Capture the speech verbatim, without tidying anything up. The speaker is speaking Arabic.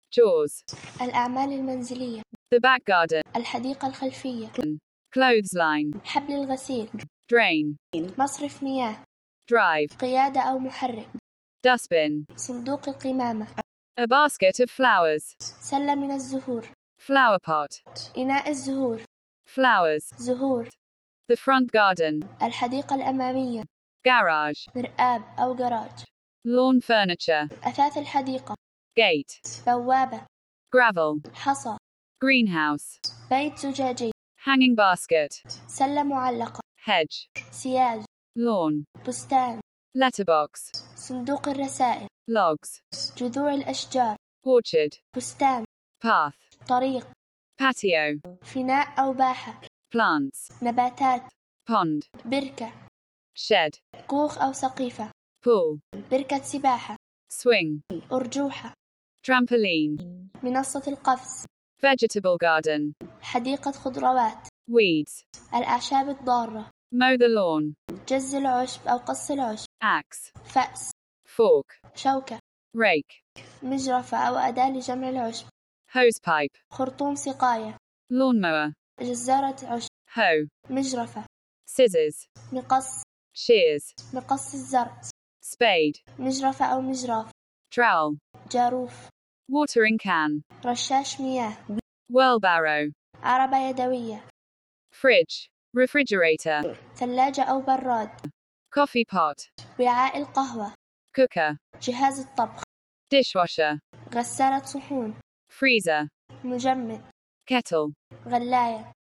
chores, الأعمال المنزلية. the back garden, الحديقة الخلفية. clothesline, حبل الغسيل. drain, مصرف مياه. drive, قيادة أو محرك. dustbin, صندوق القمامة. a basket of flowers, سلة من الزهور. flower pot, إناء الزهور. flowers, زهور. the front garden, الحديقة الأمامية. garage, مرآب أو جراج. lawn furniture, أثاث الحديقة. gate, بوابة. gravel, حصى. greenhouse, بيت زجاجي. hanging basket, سلة معلقة. hedge, سياج. lawn, بستان. letterbox, صندوق الرسائل. logs, جذوع الأشجار. orchard, بستان. path, طريق. patio, فناء أو باحة. plants, نباتات. pond, بركة. shed, كوخ أو سقيفة. pool, بركة سباحة. swing, أرجوحة. trampoline, منصة القفز. vegetable garden, حديقة خضروات. weeds, الأعشاب الضارة. mow the lawn, جز العشب أو قص العشب. axe, فأس. fork, شوكة. rake, مجرفة أو أداة لجمع العشب. hose pipe, خرطوم سقاية. lawnmower, جزارة عشب. hoe, مجرفة. scissors, مقص. shears, مقص الزرع. spade, مجرفة أو مجراف. trowel, جاروف. watering can, رشاش مياه. wheelbarrow, عربة يدوية. fridge, refrigerator, ثلاجة أو براد. coffee pot, وعاء القهوة. cooker, جهاز الطبخ. dishwasher, غسالة صحون. freezer, مجمد. kettle, غلاية.